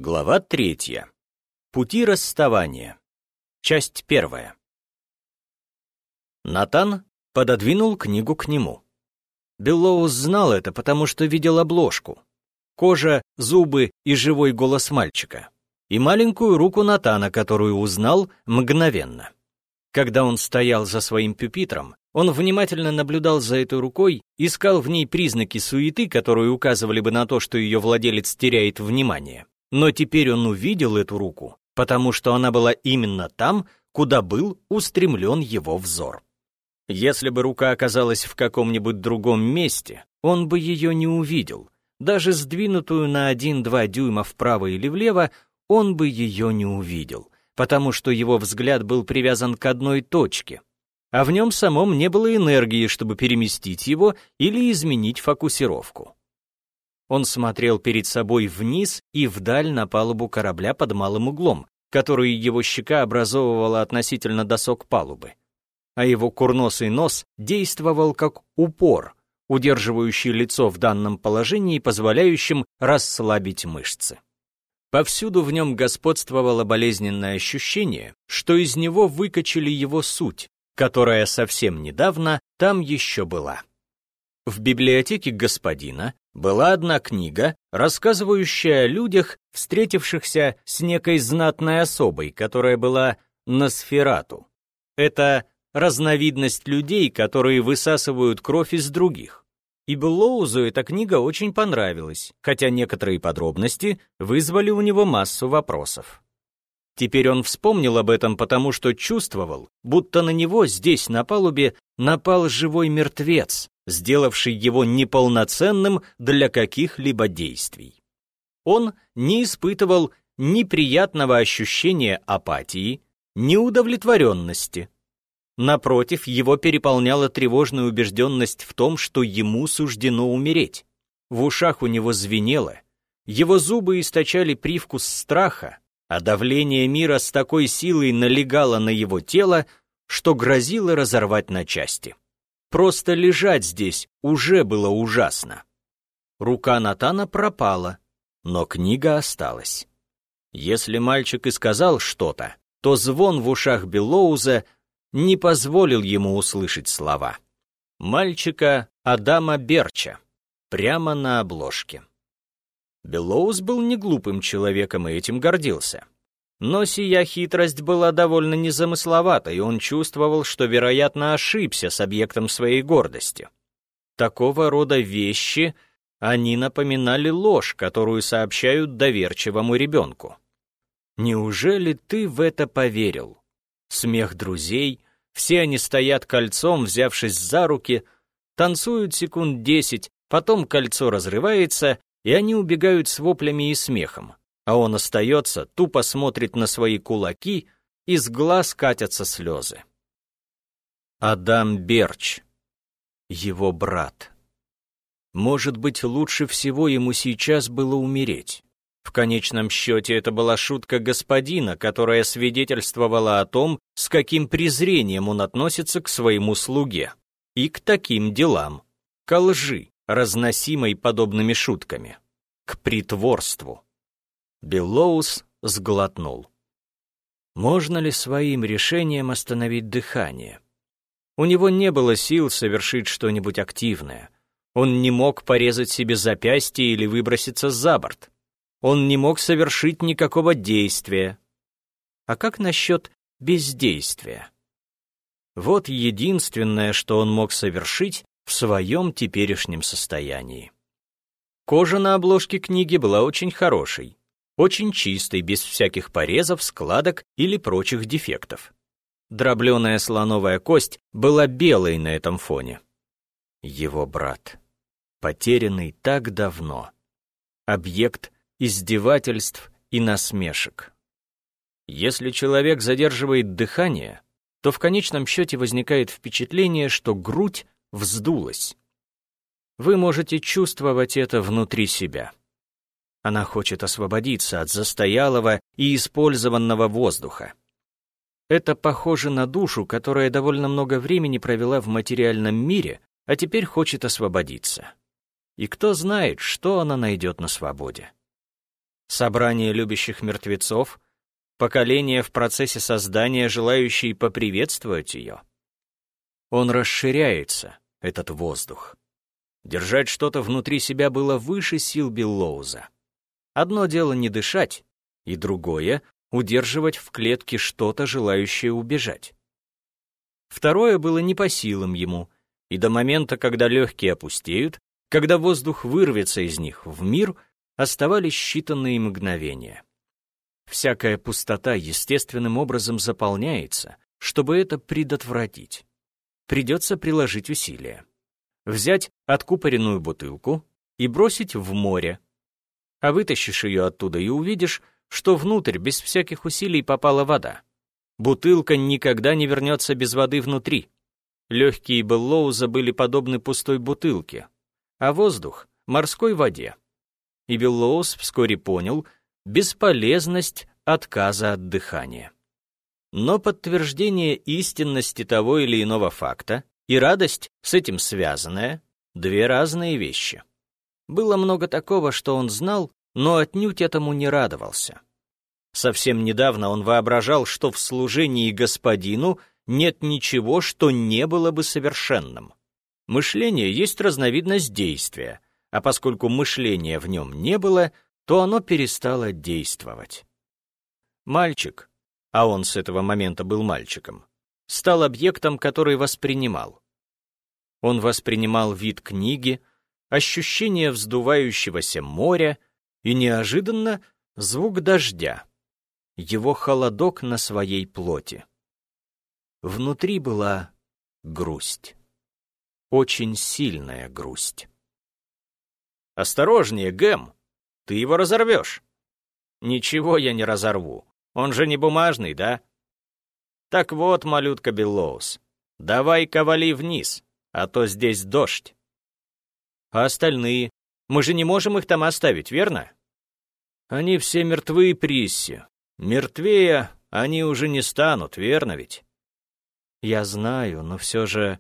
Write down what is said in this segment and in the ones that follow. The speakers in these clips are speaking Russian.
Глава 3. Пути расставания. Часть 1. Натан пододвинул книгу к нему. Беллоус знал это, потому что видел обложку. Кожа, зубы и живой голос мальчика. И маленькую руку Натана, которую узнал мгновенно. Когда он стоял за своим пюпитром, он внимательно наблюдал за этой рукой, искал в ней признаки суеты, которые указывали бы на то, что ее владелец теряет внимание. Но теперь он увидел эту руку, потому что она была именно там, куда был устремлен его взор. Если бы рука оказалась в каком-нибудь другом месте, он бы ее не увидел. Даже сдвинутую на 1-2 дюйма вправо или влево, он бы ее не увидел, потому что его взгляд был привязан к одной точке, а в нем самом не было энергии, чтобы переместить его или изменить фокусировку. Он смотрел перед собой вниз и вдаль на палубу корабля под малым углом, который его щека образовывала относительно досок палубы. А его курносый нос действовал как упор, удерживающий лицо в данном положении и позволяющим расслабить мышцы. Повсюду в нем господствовало болезненное ощущение, что из него выкачали его суть, которая совсем недавно там еще была. В библиотеке господина была одна книга, рассказывающая о людях, встретившихся с некой знатной особой, которая была Носферату. Это разновидность людей, которые высасывают кровь из других. И Беллоузу эта книга очень понравилась, хотя некоторые подробности вызвали у него массу вопросов. Теперь он вспомнил об этом, потому что чувствовал, будто на него здесь, на палубе, напал живой мертвец, сделавший его неполноценным для каких-либо действий. Он не испытывал ни приятного ощущения апатии, ни удовлетворенности. Напротив, его переполняла тревожная убежденность в том, что ему суждено умереть. В ушах у него звенело, его зубы источали привкус страха, а давление мира с такой силой налегало на его тело, что грозило разорвать на части. Просто лежать здесь уже было ужасно. Рука Натана пропала, но книга осталась. Если мальчик и сказал что-то, то звон в ушах Беллоуза не позволил ему услышать слова. Мальчика Адама Берча, прямо на обложке. Беллоуз был не глупым человеком и этим гордился. Но сия хитрость была довольно незамысловата, и он чувствовал, что, вероятно, ошибся с объектом своей гордости. Такого рода вещи, они напоминали ложь, которую сообщают доверчивому ребенку. Неужели ты в это поверил? Смех друзей, все они стоят кольцом, взявшись за руки, танцуют секунд 10, потом кольцо разрывается, и они убегают с воплями и смехом, а он остается, тупо смотрит на свои кулаки, из глаз катятся слезы. Адам Берч, его брат. Может быть, лучше всего ему сейчас было умереть. В конечном счете это была шутка господина, которая свидетельствовала о том, с каким презрением он относится к своему слуге и к таким делам, ко лжи, разносимой подобными шутками, к притворству. Беллоус сглотнул. Можно ли своим решением остановить дыхание? У него не было сил совершить что-нибудь активное. Он не мог порезать себе запястье или выброситься за борт. Он не мог совершить никакого действия. А как насчет бездействия? Вот единственное, что он мог совершить в своем теперешнем состоянии. Кожа на обложке книги была очень хорошей, очень чистой, без всяких порезов, складок или прочих дефектов. Дробленая слоновая кость была белой на этом фоне. Его брат, потерянный так давно, объект издевательств и насмешек. Если человек задерживает дыхание, то в конечном счете возникает впечатление, что грудь вздулась. Вы можете чувствовать это внутри себя. Она хочет освободиться от застоялого и использованного воздуха. Это похоже на душу, которая довольно много времени провела в материальном мире, а теперь хочет освободиться. И кто знает, что она найдет на свободе. Собрание любящих мертвецов, поколение в процессе создания, желающие поприветствовать ее. Он расширяется, этот воздух. Держать что-то внутри себя было выше сил Беллоуза. Одно дело не дышать, и другое — удерживать в клетке что-то, желающее убежать. Второе было не по силам ему, и до момента, когда легкие опустеют, когда воздух вырвется из них в мир, оставались считанные мгновения. Всякая пустота естественным образом заполняется, чтобы это предотвратить. Придется приложить усилия. Взять откупоренную бутылку и бросить в море. А вытащишь ее оттуда и увидишь, что внутрь без всяких усилий попала вода. Бутылка никогда не вернется без воды внутри. Легкие Беллоуза были подобны пустой бутылке, а воздух — морской воде. И Беллоуз вскоре понял бесполезность отказа от дыхания. Но подтверждение истинности того или иного факта и радость, с этим связанная, две разные вещи. Было много такого, что он знал, но отнюдь этому не радовался. Совсем недавно он воображал, что в служении господину нет ничего, что не было бы совершенным. Мышление есть разновидность действия, а поскольку мышления в нем не было, то оно перестало действовать. Мальчик, а он с этого момента был мальчиком, стал объектом, который воспринимал. Он воспринимал вид книги, ощущение вздувающегося моря и неожиданно звук дождя, его холодок на своей плоти. Внутри была грусть, очень сильная грусть. «Осторожнее, Гэм, ты его разорвешь». «Ничего я не разорву, он же не бумажный, да?» «Так вот, малютка Беллоуз, давай-ка вали вниз, а то здесь дождь». «А остальные? Мы же не можем их там оставить, верно?» «Они все мертвы, Присси. Мертвее они уже не станут, верно ведь?» «Я знаю, но все же...»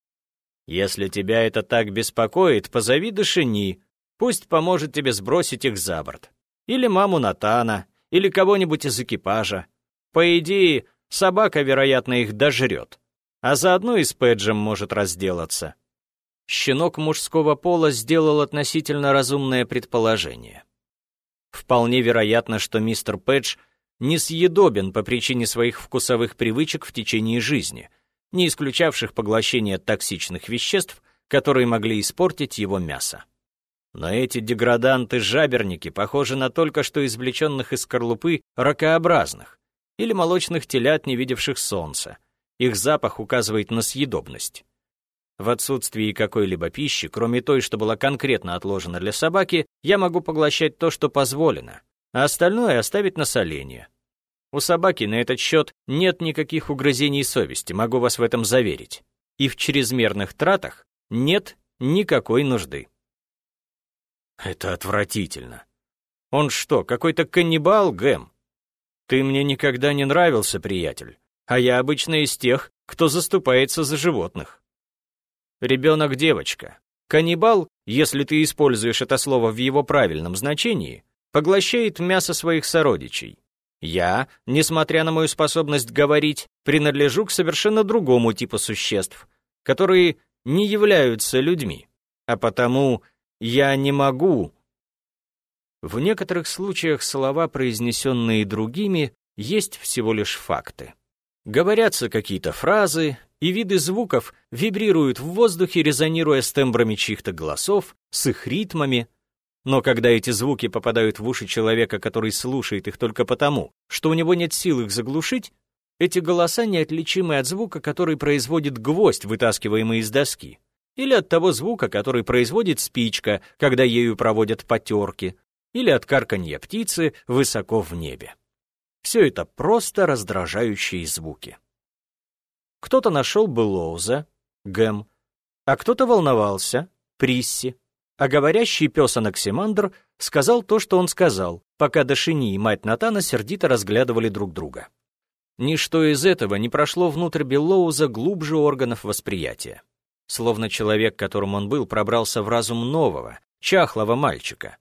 «Если тебя это так беспокоит, позови Дашини, пусть поможет тебе сбросить их за борт. Или маму Натана, или кого-нибудь из экипажа. По идее, собака, вероятно, их дожрет, а заодно и с Пэджем может разделаться». Щенок мужского пола сделал относительно разумное предположение. Вполне вероятно, что мистер Пэдж несъедобен по причине своих вкусовых привычек в течение жизни, не исключавших поглощение токсичных веществ, которые могли испортить его мясо. Но эти деграданты-жаберники похожи на только что извлеченных из скорлупы ракообразных или молочных телят, не видевших солнца. Их запах указывает на съедобность. В отсутствии какой-либо пищи, кроме той, что была конкретно отложена для собаки, я могу поглощать то, что позволено, а остальное оставить на соление. У собаки на этот счет нет никаких угрызений совести, могу вас в этом заверить. И в чрезмерных тратах нет никакой нужды. Это отвратительно. Он что, какой-то каннибал, Гэм? Ты мне никогда не нравился, приятель, а я обычно из тех, кто заступается за животных. Ребенок-девочка. Каннибал, если ты используешь это слово в его правильном значении, поглощает мясо своих сородичей. Я, несмотря на мою способность говорить, принадлежу к совершенно другому типу существ, которые не являются людьми, а потому я не могу. В некоторых случаях слова, произнесенные другими, есть всего лишь факты. Говорятся какие-то фразы, и виды звуков вибрируют в воздухе, резонируя с тембрами чьих-то голосов, с их ритмами. Но когда эти звуки попадают в уши человека, который слушает их только потому, что у него нет сил их заглушить, эти голоса неотличимы от звука, который производит гвоздь, вытаскиваемый из доски, или от того звука, который производит спичка, когда ею проводят потерки, или от карканья птицы высоко в небе. Все это просто раздражающие звуки. Кто-то нашел Беллоуза, Гэм, а кто-то волновался, Присси, а говорящий пес Анаксимандр сказал то, что он сказал, пока Дашини и мать Натана сердито разглядывали друг друга. Ничто из этого не прошло внутрь Беллоуза глубже органов восприятия. Словно человек, которым он был, пробрался в разум нового, чахлого мальчика.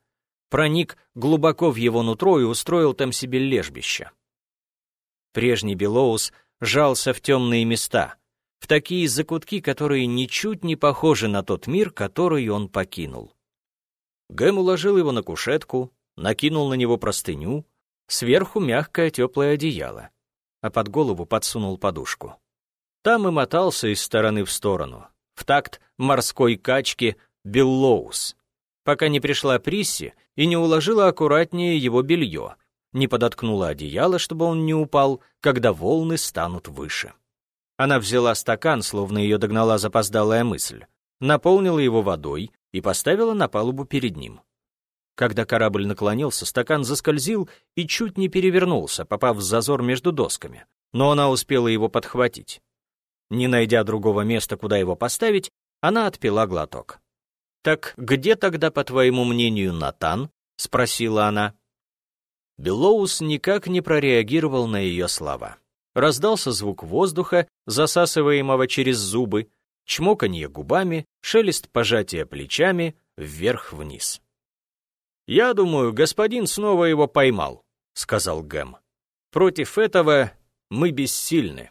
проник глубоко в его нутро и устроил там себе лежбище. Прежний Беллоус жался в темные места, в такие закутки, которые ничуть не похожи на тот мир, который он покинул. Гэм уложил его на кушетку, накинул на него простыню, сверху мягкое теплое одеяло, а под голову подсунул подушку. Там и мотался из стороны в сторону, в такт морской качки Беллоус, пока не пришла Присси и не уложила аккуратнее его белье, не подоткнула одеяло, чтобы он не упал, когда волны станут выше. Она взяла стакан, словно ее догнала запоздалая мысль, наполнила его водой и поставила на палубу перед ним. Когда корабль наклонился, стакан заскользил и чуть не перевернулся, попав в зазор между досками, но она успела его подхватить. Не найдя другого места, куда его поставить, она отпила глоток. «Так где тогда, по твоему мнению, Натан?» — спросила она. Беллоус никак не прореагировал на ее слова. Раздался звук воздуха, засасываемого через зубы, чмоканье губами, шелест пожатия плечами вверх-вниз. «Я думаю, господин снова его поймал», — сказал Гэм. «Против этого мы бессильны».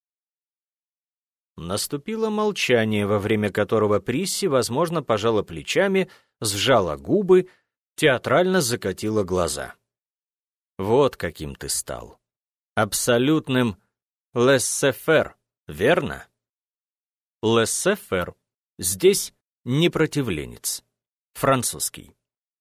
Наступило молчание, во время которого Присси, возможно, пожала плечами, сжала губы, театрально закатила глаза. «Вот каким ты стал. Абсолютным лессе-фэр, верно?» Лессе-фэр. Здесь непротивленец. Французский.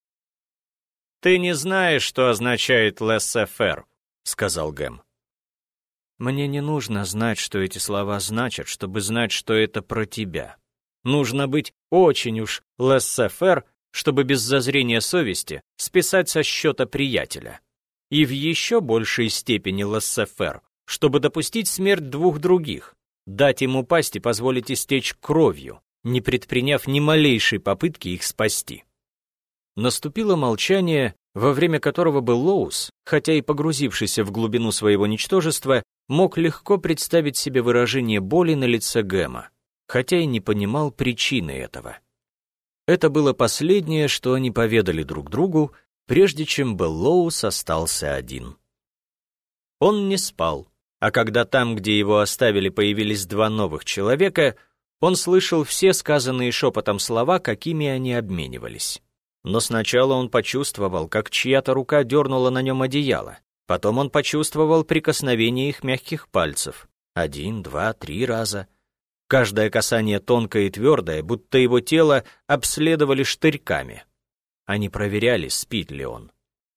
«Ты не знаешь, что означает лессе-фэр», — сказал Гэм. «Мне не нужно знать, что эти слова значат, чтобы знать, что это про тебя. Нужно быть очень уж лессе-фэр, чтобы без зазрения совести списать со счета приятеля. И в еще большей степени лессе-фэр, чтобы допустить смерть двух других, дать им упасть и позволить истечь кровью, не предприняв ни малейшей попытки их спасти». Наступило молчание, во время которого Беллоус, хотя и погрузившийся в глубину своего ничтожества, мог легко представить себе выражение боли на лице Гэма, хотя и не понимал причины этого. Это было последнее, что они поведали друг другу, прежде чем Беллоус остался один. Он не спал, а когда там, где его оставили, появились два новых человека, он слышал все сказанные шепотом слова, какими они обменивались. Но сначала он почувствовал, как чья-то рука дернула на нем одеяло. Потом он почувствовал прикосновение их мягких пальцев. 1, 2, 3 раза. Каждое касание тонкое и твердое, будто его тело обследовали штырьками. Они проверяли, спит ли он.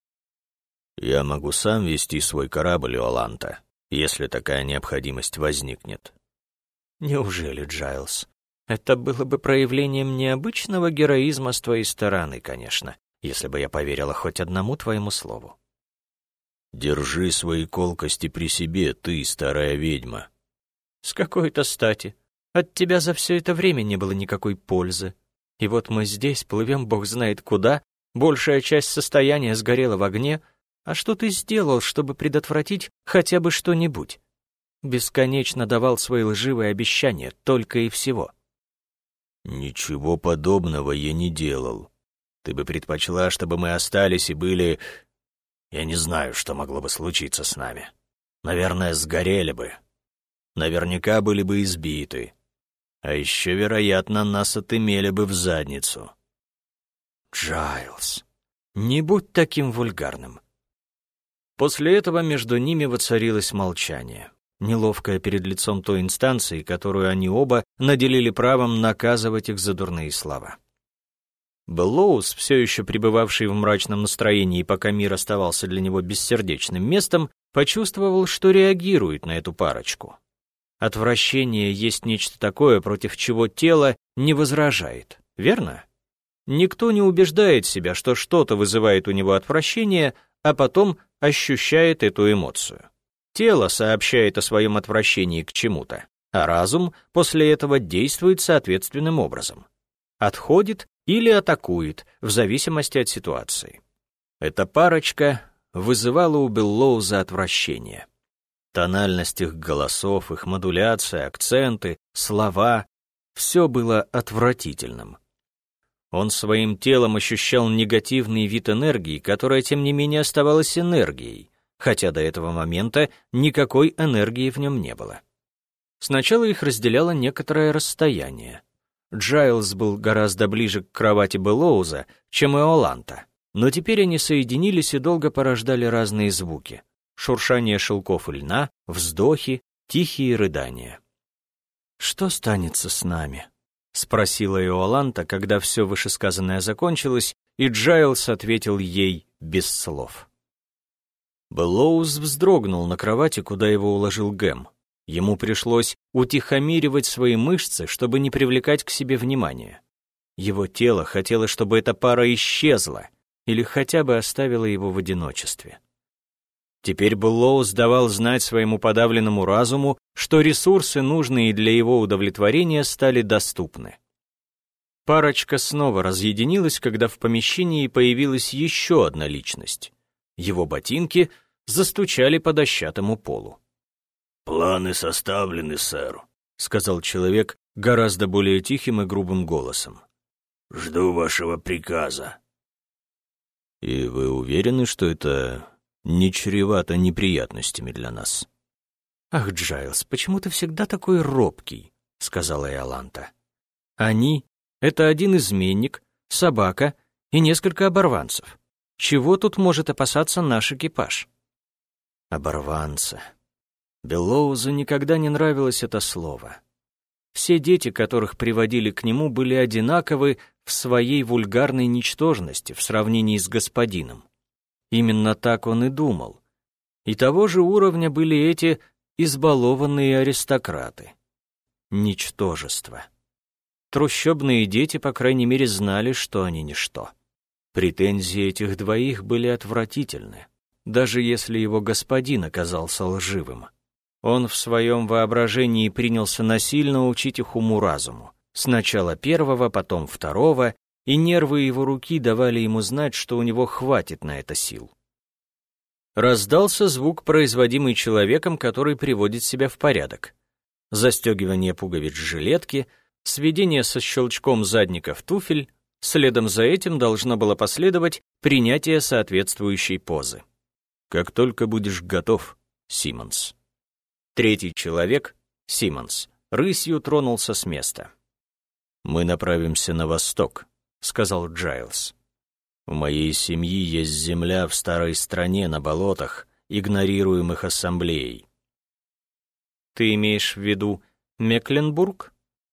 «Я могу сам вести свой корабль, Иоланта, если такая необходимость возникнет». «Неужели, Джайлз? Это было бы проявлением необычного героизма с твоей стороны, конечно, если бы я поверила хоть одному твоему слову». «Держи свои колкости при себе, ты, старая ведьма». «С какой-то стати? От тебя за все это время не было никакой пользы. И вот мы здесь, плывем бог знает куда, большая часть состояния сгорела в огне. А что ты сделал, чтобы предотвратить хотя бы что-нибудь? Бесконечно давал свои лживые обещания, только и всего». «Ничего подобного я не делал. Ты бы предпочла, чтобы мы остались и были... Я не знаю, что могло бы случиться с нами. Наверное, сгорели бы. Наверняка были бы избиты. А еще, вероятно, нас отымели бы в задницу». «Джайлз, не будь таким вульгарным». После этого между ними воцарилось молчание, неловкое перед лицом той инстанции, которую они оба наделили правом наказывать их за дурные слова. Беллоус, все еще пребывавший в мрачном настроении, пока мир оставался для него бессердечным местом, почувствовал, что реагирует на эту парочку. Отвращение есть нечто такое, против чего тело не возражает, верно? Никто не убеждает себя, что что-то вызывает у него отвращение, а потом ощущает эту эмоцию. Тело сообщает о своем отвращении к чему-то, а разум после этого действует соответственным образом. Отходит или атакует, в зависимости от ситуации. Эта парочка вызывала у Беллоуза отвращение. Тональность их голосов, их модуляция, акценты, слова — все было отвратительным. Он своим телом ощущал негативный вид энергии, которая, тем не менее, оставалась энергией, хотя до этого момента никакой энергии в нем не было. Сначала их разделяло некоторое расстояние. Джайлз был гораздо ближе к кровати Беллоуза, чем Иоланта, но теперь они соединились и долго порождали разные звуки: шуршание шелков и льна, вздохи, тихие рыдания. «Что станется с нами?» — спросила Иоланта, когда все вышесказанное закончилось, и Джайлз ответил ей без слов. Беллоуз вздрогнул на кровати, куда его уложил Гэм. Ему пришлось утихомиривать свои мышцы, чтобы не привлекать к себе внимания. Его тело хотело, чтобы эта пара исчезла или хотя бы оставила его в одиночестве. Теперь Беллоуз давал знать своему подавленному разуму, что ресурсы, нужные для его удовлетворения, стали доступны. Парочка снова разъединилась, когда в помещении появилась еще одна личность. Его ботинки застучали по дощатому полу. «Планы составлены, сэр», — сказал человек гораздо более тихим и грубым голосом. «Жду вашего приказа». «И вы уверены, что это не чревато неприятностями для нас?» «Ах, Джайлз, почему ты всегда такой робкий?» — сказала Иоланта. «Они — это один изменник, собака и несколько оборванцев. Чего тут может опасаться наш экипаж?» «Оборванцы». Беллоузу никогда не нравилось это слово. Все дети, которых приводили к нему, были одинаковы в своей вульгарной ничтожности в сравнении с господином. Именно так он и думал. И того же уровня были эти избалованные аристократы. Ничтожество. Трущобные дети, по крайней мере, знали, что они ничто. Претензии этих двоих были отвратительны, даже если его господин оказался лживым. Он в своем воображении принялся насильно учить их уму-разуму. Сначала первого, потом второго, и нервы его руки давали ему знать, что у него хватит на это сил. Раздался звук, производимый человеком, который приводит себя в порядок. Застегивание пуговиц жилетки, сведение со щелчком задников туфель, следом за этим должно было последовать принятие соответствующей позы. «Как только будешь готов, Симмонс». Третий человек, Симмонс, рысью тронулся с места. «Мы направимся на восток», — сказал Джайлз. «У моей семьи есть земля в старой стране на болотах, игнорируемых ассамблеей». «Ты имеешь в виду Мекленбург?»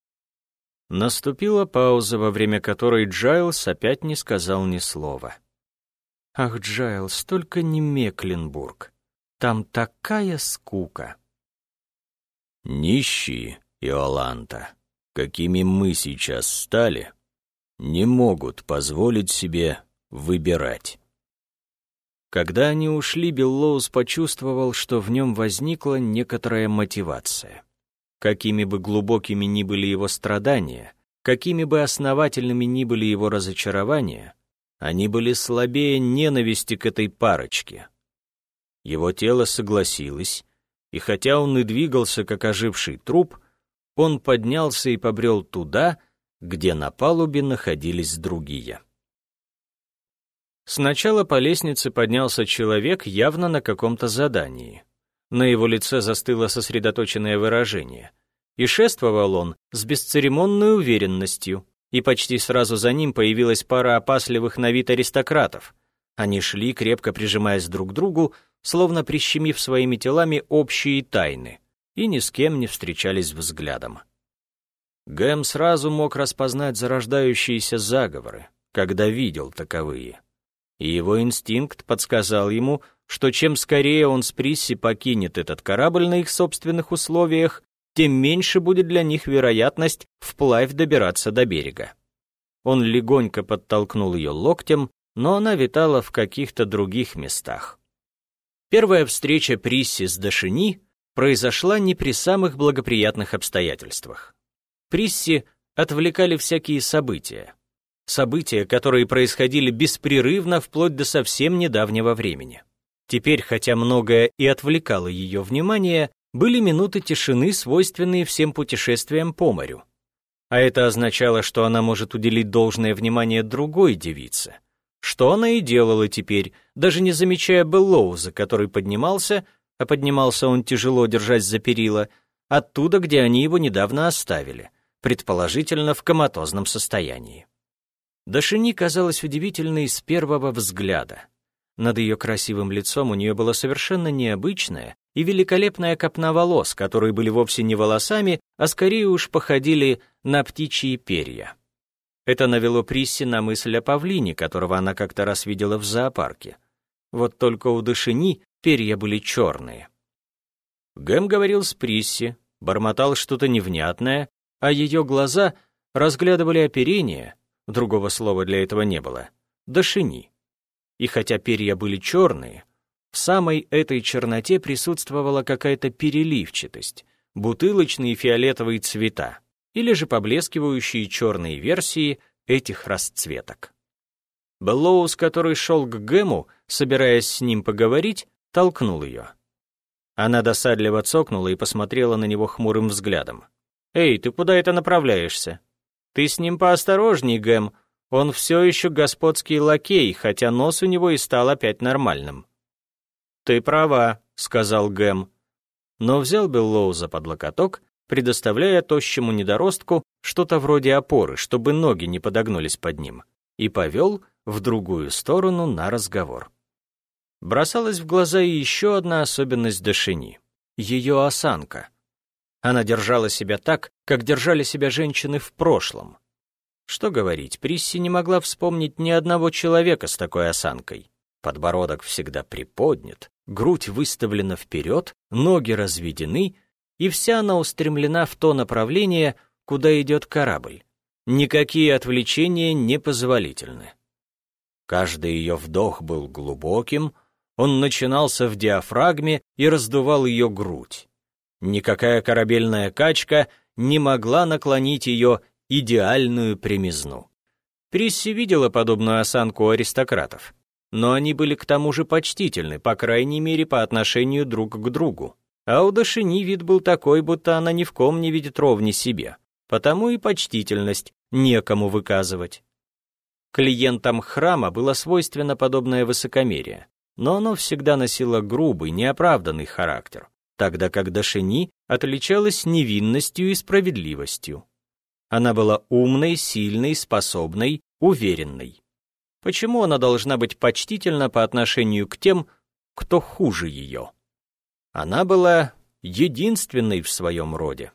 Наступила пауза, во время которой Джайлз опять не сказал ни слова. «Ах, Джайлз, только не Мекленбург. Там такая скука». «Нищие, Иоланта, какими мы сейчас стали, не могут позволить себе выбирать». Когда они ушли, Беллоуз почувствовал, что в нем возникла некоторая мотивация. Какими бы глубокими ни были его страдания, какими бы основательными ни были его разочарования, они были слабее ненависти к этой парочке. Его тело согласилось, и хотя он и двигался, как оживший труп, он поднялся и побрел туда, где на палубе находились другие. Сначала по лестнице поднялся человек явно на каком-то задании. На его лице застыло сосредоточенное выражение, и шествовал он с бесцеремонной уверенностью, и почти сразу за ним появилась пара опасливых на вид аристократов. Они шли, крепко прижимаясь друг к другу, словно прищемив своими телами общие тайны, и ни с кем не встречались взглядом. Гэм сразу мог распознать зарождающиеся заговоры, когда видел таковые. И его инстинкт подсказал ему, что чем скорее он с Присси покинет этот корабль на их собственных условиях, тем меньше будет для них вероятность вплавь добираться до берега. Он легонько подтолкнул ее локтем, но она витала в каких-то других местах. Первая встреча Присси с Дашини произошла не при самых благоприятных обстоятельствах. Присси отвлекали всякие события. События, которые происходили беспрерывно вплоть до совсем недавнего времени. Теперь, хотя многое и отвлекало ее внимание, были минуты тишины, свойственные всем путешествиям по морю. А это означало, что она может уделить должное внимание другой девице. Что она и делала теперь, даже не замечая Беллоуза, который поднимался, а поднимался он тяжело, держась за перила, оттуда, где они его недавно оставили, предположительно в коматозном состоянии. Дашени казалась удивительной с первого взгляда. Над ее красивым лицом у нее была совершенно необычная и великолепная копна волос, которые были вовсе не волосами, а скорее уж походили на птичьи перья. Это навело Присси на мысль о павлине, которого она как-то раз видела в зоопарке. Вот только у Дашени перья были черные. Гэм говорил с Присси, бормотал что-то невнятное, а ее глаза разглядывали оперение, другого слова для этого не было, Дашени. И хотя перья были черные, в самой этой черноте присутствовала какая-то переливчатость, бутылочные фиолетовые цвета, или же поблескивающие черные версии этих расцветок. Беллоуз, который шел к Гэму, собираясь с ним поговорить, толкнул ее. Она досадливо цокнула и посмотрела на него хмурым взглядом. «Эй, ты куда это направляешься? Ты с ним поосторожней, Гэм, он все еще господский лакей, хотя нос у него и стал опять нормальным». «Ты права», — сказал Гэм, но взял Беллоуза под локоток, предоставляя тощему недоростку что-то вроде опоры, чтобы ноги не подогнулись под ним, и повел в другую сторону на разговор. Бросалась в глаза и еще одна особенность Дашени — ее осанка. Она держала себя так, как держали себя женщины в прошлом. Что говорить, Присси не могла вспомнить ни одного человека с такой осанкой. Подбородок всегда приподнят, грудь выставлена вперед, ноги разведены, и вся она устремлена в то направление, куда идет корабль. Никакие отвлечения не позволительны. Каждый ее вдох был глубоким, он начинался в диафрагме и раздувал ее грудь. Никакая корабельная качка не могла наклонить ее идеальную прямизну. Присси видела подобную осанку у аристократов, но они были к тому же почтительны, по крайней мере, по отношению друг к другу. А у Дашени вид был такой, будто она ни в ком не видит ровни себе, потому и почтительность некому выказывать. Клиентам храма было свойственно подобное высокомерие, но оно всегда носило грубый, неоправданный характер, тогда как Дашени отличалась невинностью и справедливостью. Она была умной, сильной, способной, уверенной. Почему она должна быть почтительна по отношению к тем, кто хуже ее? Она была единственной в своем роде.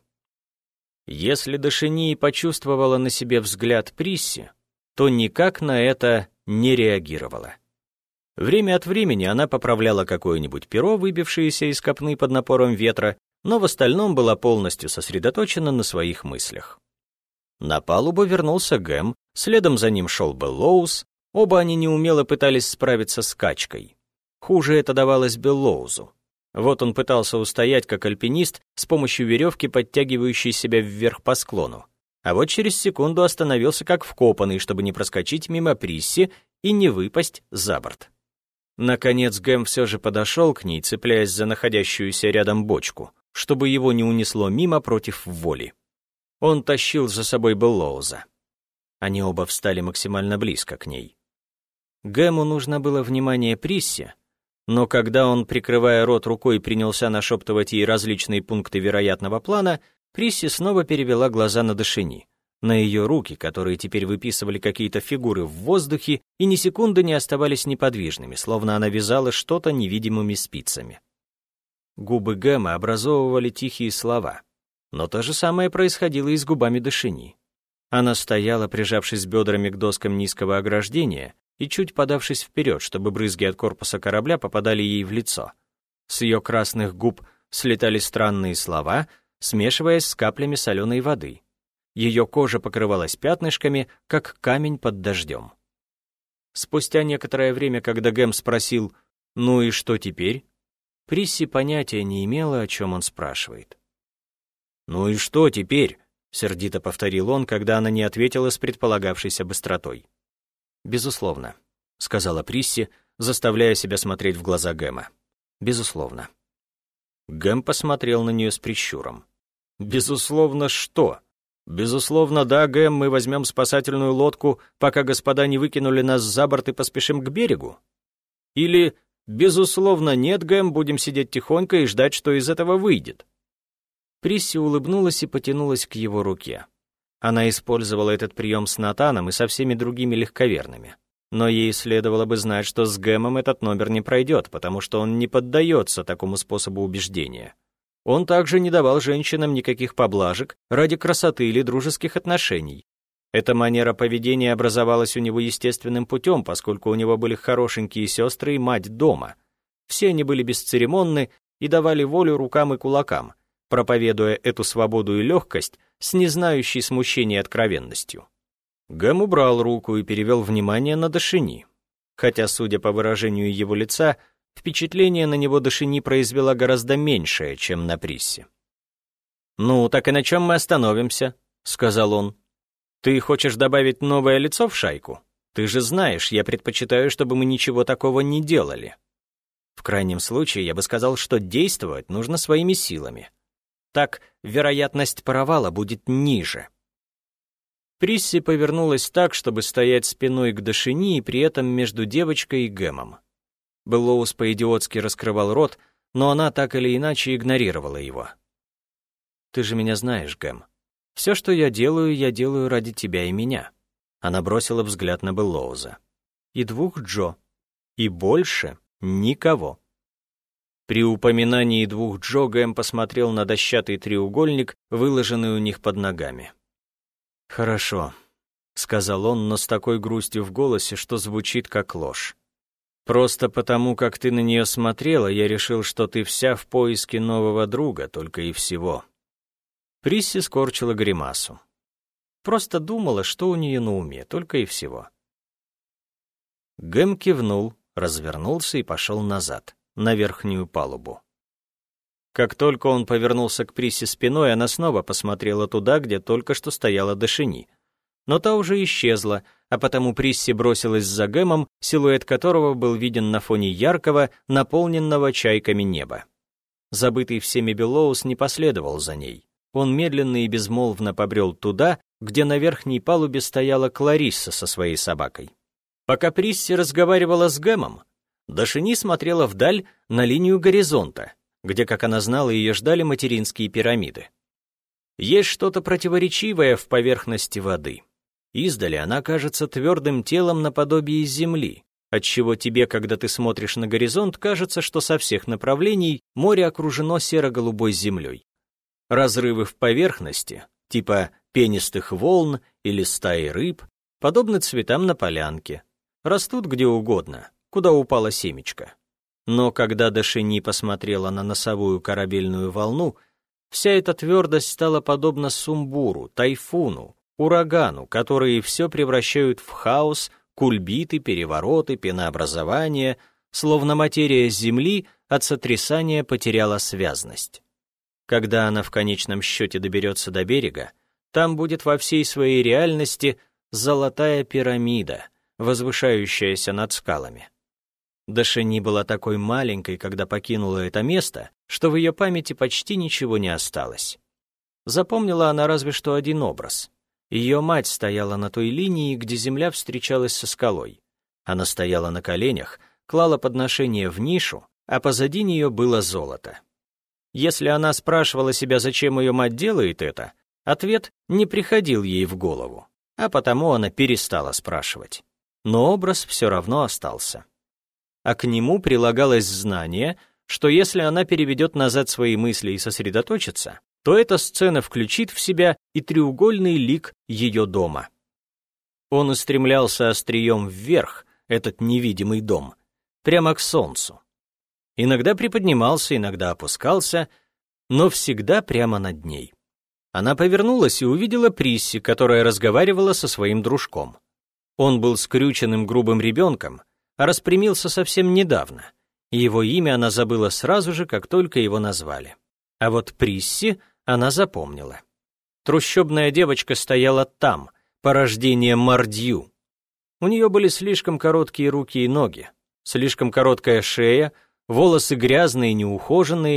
Если Дашени почувствовала на себе взгляд Присси, то никак на это не реагировала. Время от времени она поправляла какое-нибудь перо, выбившееся из копны под напором ветра, но в остальном была полностью сосредоточена на своих мыслях. На палубу вернулся Гэм, следом за ним шел Беллоуз, оба они неумело пытались справиться с качкой. Хуже это давалось Беллоузу. Вот он пытался устоять, как альпинист, с помощью веревки, подтягивающей себя вверх по склону. А вот через секунду остановился как вкопанный, чтобы не проскочить мимо Присси и не выпасть за борт. Наконец Гэм все же подошел к ней, цепляясь за находящуюся рядом бочку, чтобы его не унесло мимо против воли. Он тащил за собой Беллоуза. Они оба встали максимально близко к ней. Гэму нужно было внимание Присси, но когда он, прикрывая рот рукой, принялся нашептывать ей различные пункты вероятного плана, Присси снова перевела глаза на Дашени, на ее руки, которые теперь выписывали какие-то фигуры в воздухе и ни секунды не оставались неподвижными, словно она вязала что-то невидимыми спицами. Губы Гэма образовывали тихие слова, но то же самое происходило и с губами Дашени. Она стояла, прижавшись бедрами к доскам низкого ограждения и чуть подавшись вперед, чтобы брызги от корпуса корабля попадали ей в лицо. С ее красных губ слетали странные слова, смешиваясь с каплями соленой воды. Ее кожа покрывалась пятнышками, как камень под дождем. Спустя некоторое время, когда Гэм спросил «Ну и что теперь?», Присси понятия не имела, о чем он спрашивает. «Ну и что теперь?» — сердито повторил он, когда она не ответила с предполагавшейся быстротой. «Безусловно», — сказала Присси, заставляя себя смотреть в глаза Гэма. «Безусловно». — Гэм посмотрел на нее с прищуром. «Безусловно, что?» Безусловно, да, Гэм, мы возьмем спасательную лодку, пока господа не выкинули нас за борт и поспешим к берегу. Или, безусловно, нет, Гэм, будем сидеть тихонько и ждать, что из этого выйдет. Присси улыбнулась и потянулась к его руке. Она использовала этот прием с Натаном и со всеми другими легковерными. Но ей следовало бы знать, что с Гэмом этот номер не пройдет, потому что он не поддается такому способу убеждения. Он также не давал женщинам никаких поблажек ради красоты или дружеских отношений. Эта манера поведения образовалась у него естественным путем, поскольку у него были хорошенькие сестры и мать дома. Все они были бесцеремонны и давали волю рукам и кулакам, проповедуя эту свободу и легкость с незнающей смущения откровенностью. Гэм убрал руку и перевел внимание на Дашини. Хотя, судя по выражению его лица, впечатление на него Дашини произвела гораздо меньшее, чем на Присси. «Ну, так и на чем мы остановимся?» — сказал он. «Ты хочешь добавить новое лицо в шайку? Ты же знаешь, я предпочитаю, чтобы мы ничего такого не делали. В крайнем случае, я бы сказал, что действовать нужно своими силами. Так вероятность провала будет ниже». Присси повернулась так, чтобы стоять спиной к Дашини и при этом между девочкой и Гэмом. Беллоус по-идиотски раскрывал рот, но она так или иначе игнорировала его. «Ты же меня знаешь, Гэм. Все, что я делаю ради тебя и меня». Она бросила взгляд на Беллоуза. «И двух Джо. И больше никого». При упоминании двух Джо Гэм посмотрел на дощатый треугольник, выложенный у них под ногами. «Хорошо», — сказал он, но с такой грустью в голосе, что звучит как ложь. «Просто потому, как ты на нее смотрела, я решил, что ты вся в поиске нового друга, только и всего». Присси скорчила гримасу. Просто думала, что у нее на уме, только и всего. Гэм кивнул, развернулся и пошел назад, на верхнюю палубу. Как только он повернулся к Присси спиной, она снова посмотрела туда, где только что стояла Дашини. Но та уже исчезла, а потому Присси бросилась за Гэмом, силуэт которого был виден на фоне яркого, наполненного чайками неба. Забытый всеми Беллоус не последовал за ней. Он медленно и безмолвно побрел туда, где на верхней палубе стояла Кларисса со своей собакой. Пока Присси разговаривала с Гэмом, Дашини смотрела вдаль на линию горизонта, где, как она знала, ее ждали материнские пирамиды. Есть что-то противоречивое в поверхности воды. Издали она кажется твердым телом наподобие земли, отчего тебе, когда ты смотришь на горизонт, кажется, что со всех направлений море окружено серо-голубой землей. Разрывы в поверхности, типа пенистых волн или стаи рыб, подобны цветам на полянке, растут где угодно, куда упала семечко. Но когда Дашини посмотрела на носовую корабельную волну, вся эта твердость стала подобна сумбуру, тайфуну, урагану, которые все превращают в хаос, кульбиты, перевороты, пенообразование, словно материя Земли от сотрясания потеряла связность. Когда она в конечном счете доберется до берега, там будет во всей своей реальности золотая пирамида, возвышающаяся над скалами. Дашини была такой маленькой, когда покинула это место, что в ее памяти почти ничего не осталось. Запомнила она разве что один образ. Ее мать стояла на той линии, где земля встречалась со скалой. Она стояла на коленях, клала подношение в нишу, а позади нее было золото. Если она спрашивала себя, зачем ее мать делает это, ответ не приходил ей в голову, а потому она перестала спрашивать. Но образ все равно остался. А к нему прилагалось знание, что если она переведет назад свои мысли и сосредоточится, то эта сцена включит в себя и треугольный лик ее дома. Он устремлялся острием вверх, этот невидимый дом, прямо к солнцу. Иногда приподнимался, иногда опускался, но всегда прямо над ней. Она повернулась и увидела Присси, которая разговаривала со своим дружком. Он был скрюченным грубым ребенком, а распрямился совсем недавно, и его имя она забыла сразу же, как только его назвали. А вот Присси она запомнила. Трущобная девочка стояла там, порождение Мардью. У нее были слишком короткие руки и ноги, слишком короткая шея, волосы грязные и неухоженные,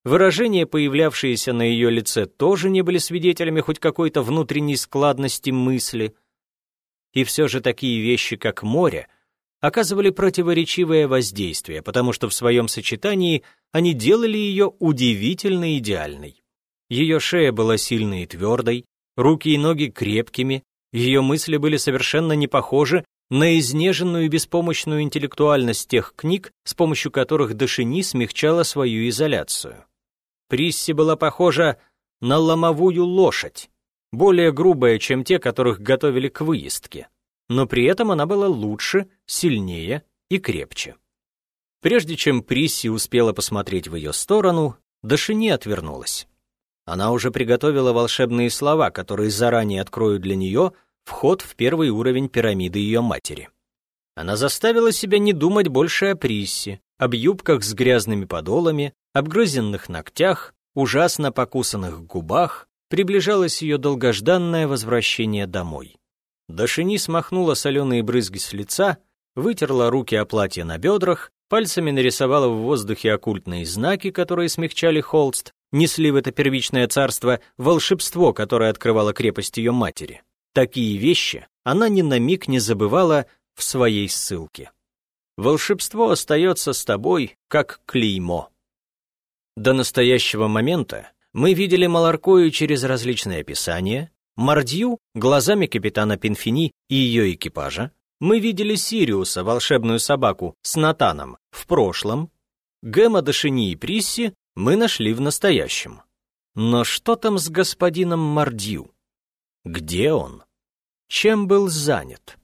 Выражения, появлявшиеся на ее лице, тоже не были свидетелями хоть какой-то внутренней складности мысли. И все же такие вещи, как море, оказывали противоречивое воздействие, потому что в своем сочетании они делали ее удивительно идеальной. Ее шея была сильной и твердой, руки и ноги крепкими, ее мысли были совершенно не похожи на изнеженную и беспомощную интеллектуальность тех книг, с помощью которых Дашини смягчала свою изоляцию. Присси была похожа на ломовую лошадь, более грубая, чем те, которых готовили к выездке, но при этом она была лучше, сильнее и крепче. Прежде чем Присси успела посмотреть в ее сторону, Дашини отвернулась. Она уже приготовила волшебные слова, которые заранее откроют для нее вход в первый уровень пирамиды ее матери. Она заставила себя не думать больше о Присси, об юбках с грязными подолами, обгрызенных ногтях, ужасно покусанных губах. Приближалось ее долгожданное возвращение домой. Дашини смахнула соленые брызги с лица, вытерла руки о платье на бедрах, пальцами нарисовала в воздухе оккультные знаки, которые смягчали холст, несли в это первичное царство волшебство, которое открывало крепость ее матери. Такие вещи она ни на миг не забывала в своей ссылке. Волшебство остается с тобой, как клеймо. До настоящего момента мы видели Маларкою через различные описания, Мардью глазами капитана Пинфини и ее экипажа, мы видели Сириуса, волшебную собаку, с Натаном в прошлом, Гэма, Дашини и Присси мы нашли в настоящем. Но что там с господином Мардью? Где он? Чем был занят?